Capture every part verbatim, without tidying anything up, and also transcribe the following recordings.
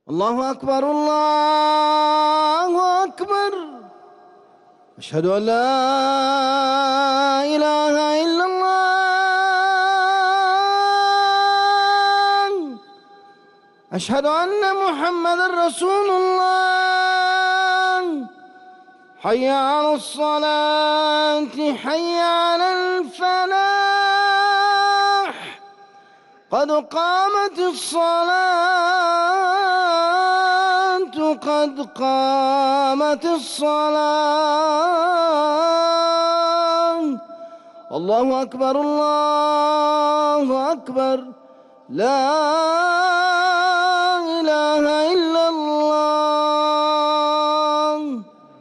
الله أكبر الله أكبر. أشهد أن لا إله إلا الله. أشهد أن محمدًا رسول الله. حي على الصلاة حي على الفلاح. قد قامت الصلاة قد قامت الصلاة. الله أكبر الله أكبر. لا إله إلا الله.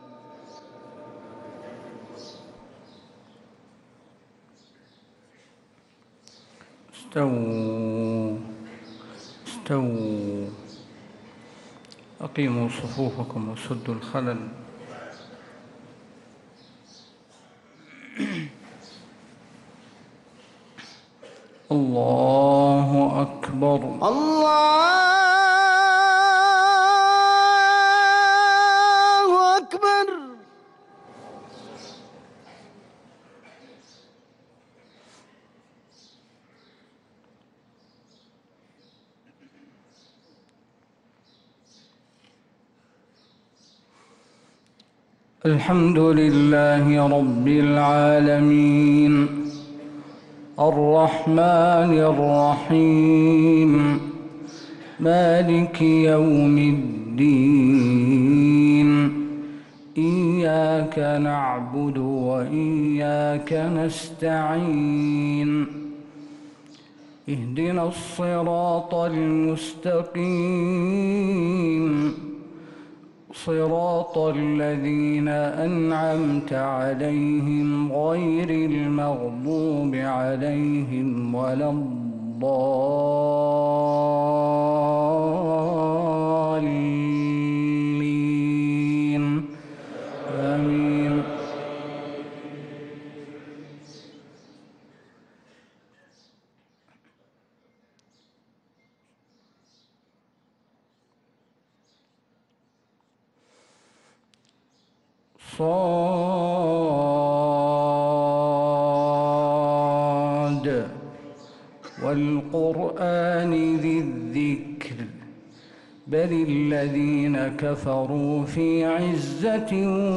استووا استووا أقيموا صفوفكم وسدوا الخلل. الله أكبر. الله أكبر. الحمد لله رب العالمين الرحمن الرحيم مالك يوم الدين. إياك نعبد وإياك نستعين. اهدنا الصراط المستقيم صراط الذين أنعمت عليهم غير المغضوب عليهم ولا الضالين. آمين. صاد والقرآن ذي الذكر بل الذين كفروا في عزة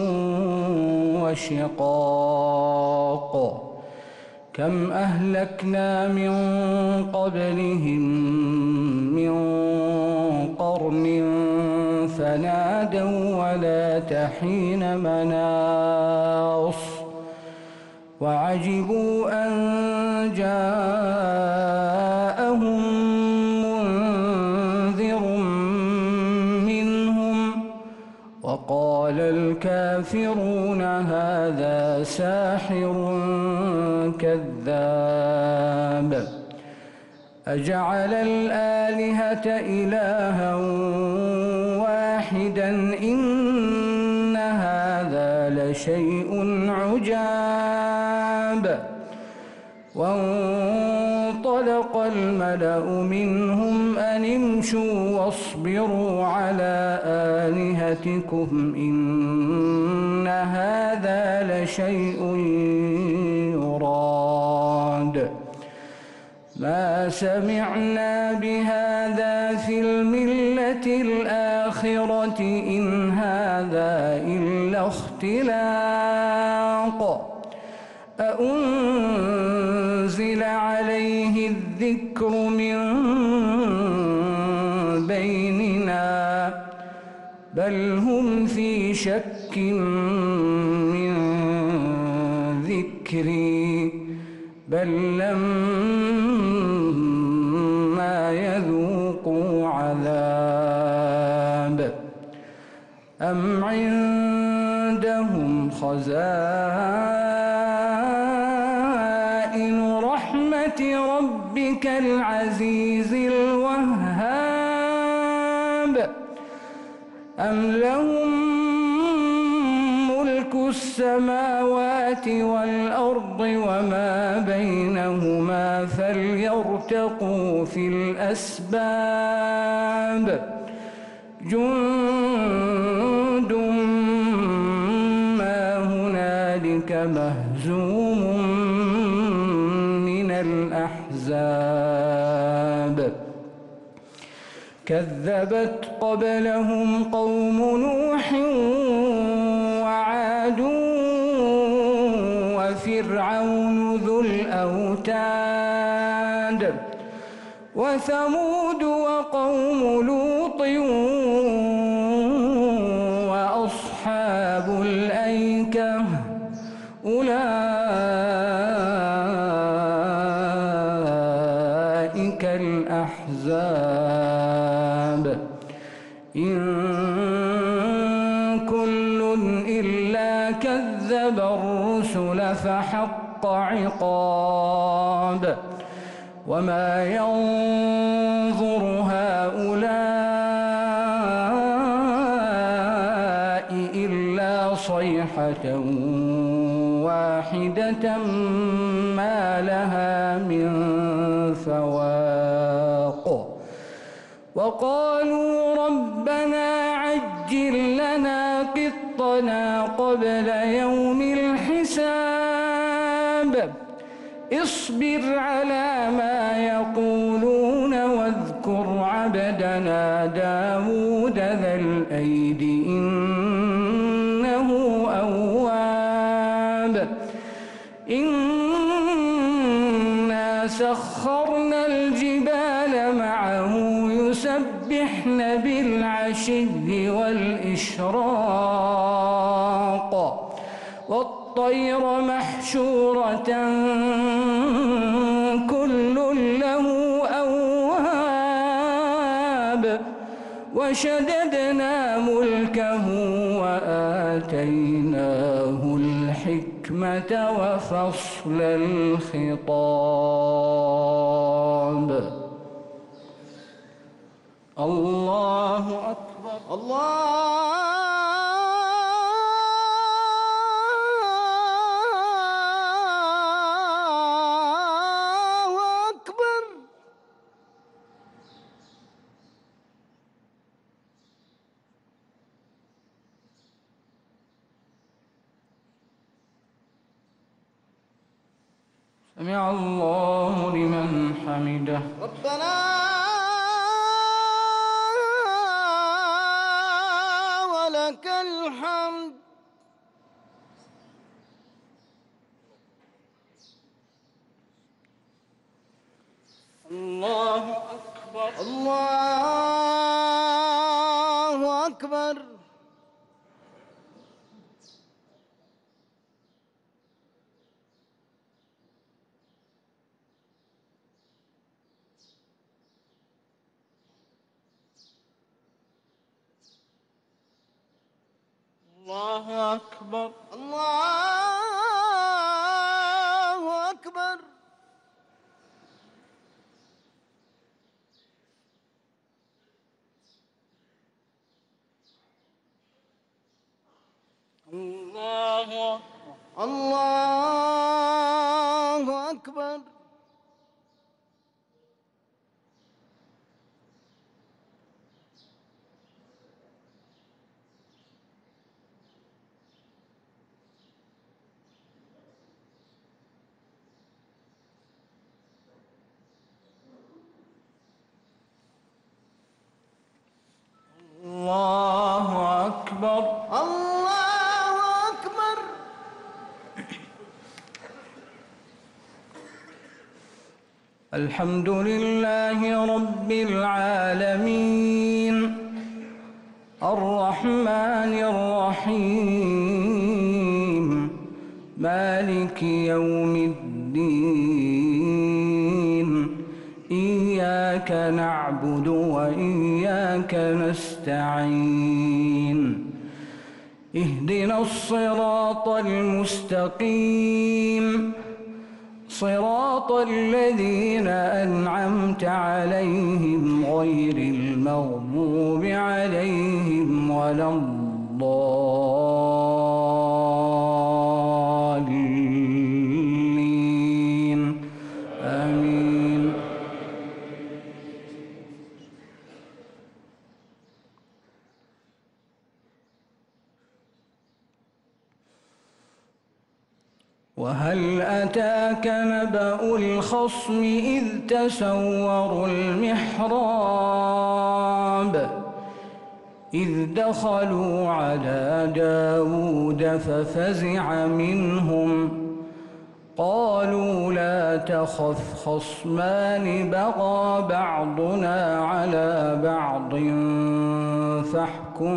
وشقاق. كم أهلكنا من قبلهم من قرن فنادوا ولا تحين مناص. وعجبوا أن جاءهم منذر منهم وقال الكافرون هذا ساحر كذاب. أجعل الآلهة إلها واحدا إن هذا لشيء عجاب. وانطلق الملأ منهم أن امشوا واصبروا على آلهتكم إن هذا لشيء يراد. ما سمعنا بهذا في الملة الآخرة إن هذا إلا اختلاق. أأنزل عليه الذكر من بيننا بل هم في شك من ذكري بل لما يذوقوا عذاب. أم عندهم خزائن رحمة ربك العزيز الوهاب أم لهم ملك السماوات والأرض وما بينهما فليرتقوا في الأسباب. جند ما هنالك مهزوم من الأحزاب كذبت قبلهم قوم نوح وعاد وفرعون ذو الأوتاد وثمود وقوم لوط وأصحاب الأيكة أولئك الأحزاب إن كل إلا كذب الرسل فحق عقاب وما ينظر هؤلاء إلا صيحة واحدة ما لها من فواق وقالوا ربنا عجل لنا قطنا قبل يوم الحساب اصبر على ما يقولون واذكر عبدنا داود ذا الأيد إنه أواب إنا سخرنا الجبال معه يسبحن بالعشي والإشراق والطير محشورة كل له أواب وشددنا ملكه وآتيناه الحكمة وفصل الخطاب الله أكبر الله أكبر. سمع الله لمن حمده ربنا ولك الحمد. الله أكبر الله أكبر. الله أكبر الله أكبر. الله الله أكبر. الله أكبر الله أكبر. الحمد لله رب العالمين الرحمن الرحيم مالك يوم الدين إياك نعبد وإياك نستعين اهدنا الصراط المستقيم صراط الذين أنعمت عليهم غير المغضوب عليهم ولا الضالين آمين. وهل أتاك نبأ الخصم إذ تسوروا المحراب إذ دخلوا على داود ففزع منهم قالوا لا تخف خصمان بغى بعضنا على بعض فاحكم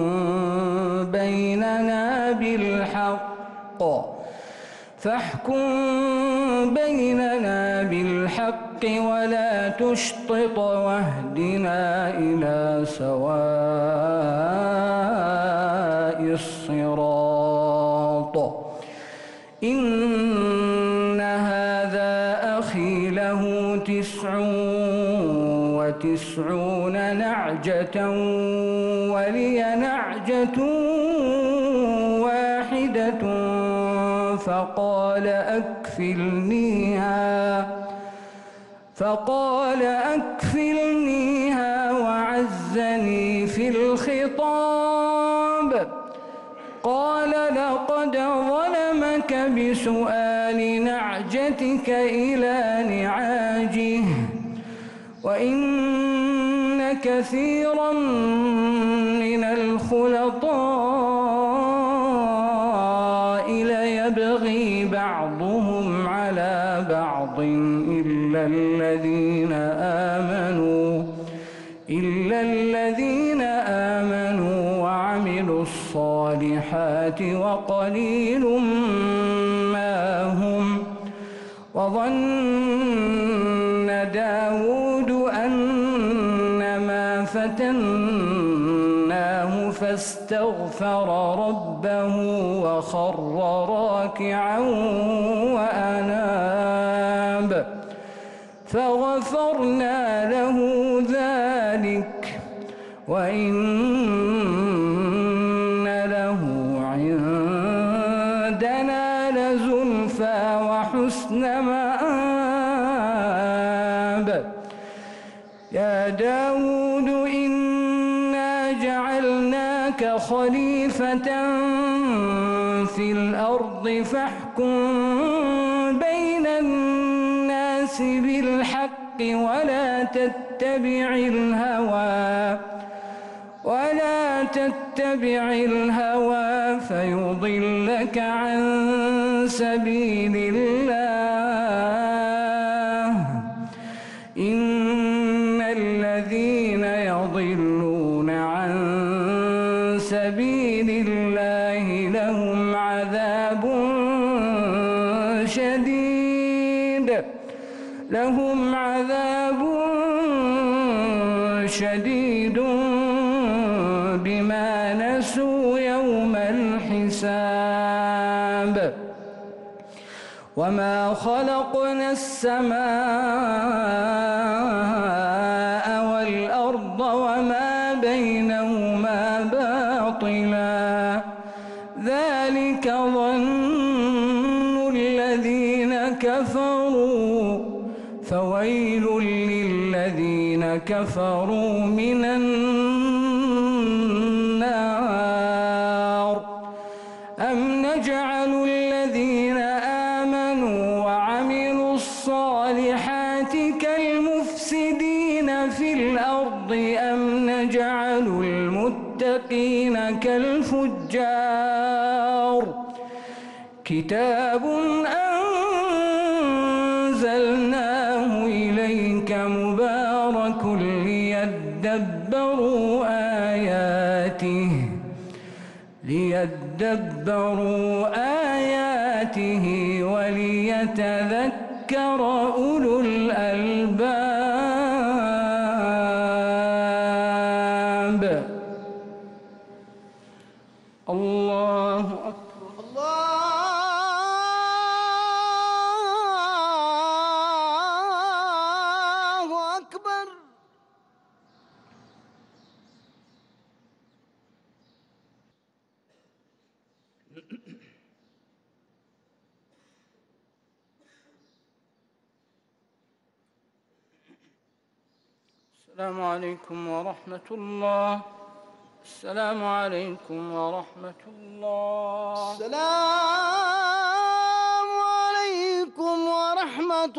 بيننا بالحق فاحكم بيننا بالحق ولا تشطط واهدنا إلى سواء الصراط إن هذا أخي له تسع وتسعون نعجة ولي نعجة واحدة فقال أكفلنيها فقال أكفلنيها وعزني في الخطاب قال لقد ظلمك بسؤال نعجتك إلى نعاجه وإن كثيرا من الخلطاء ليبغي بعضهم على بعض إلا الذين آمنوا إلا الذين آمنوا وعملوا الصالحات وقليل ما هم وظن داود أنما فتناه فاستغفر ربه وخر راكعا وأناب فغفرنا له ذلك وإن له عندنا لزلفى وحسن مآب يا داود إنا جعلناك خليفة في الأرض فاحكم بين الناس بالحق ولا تتبع الهوى ولا تتبع الهوى فيضلك عن سبيل الله إن الذين يضلون عن سبيل الله لهم عذاب شديد لهم عذاب شديد بما نسوا يوم الحساب وما خلقنا السماء والأرض وما بينهما باطلا ذلك ظن الذين كفروا فويل للذين كفروا من النار أم نجعل الذين آمنوا وعملوا الصالحات كالمفسدين في الأرض أم نجعل المتقين كالفجار كتاب أنزلناه إليك مبارك ليدبروا آياته ليدبروا آياته وليتذكر أولو الألباب الله أكبر الله أكبر السلام عليكم ورحمة الله السلام عليكم ورحمة الله السلام عليكم ورحمة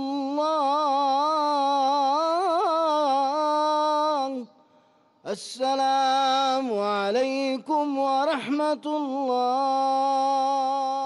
الله. السلام عليكم ورحمة الله.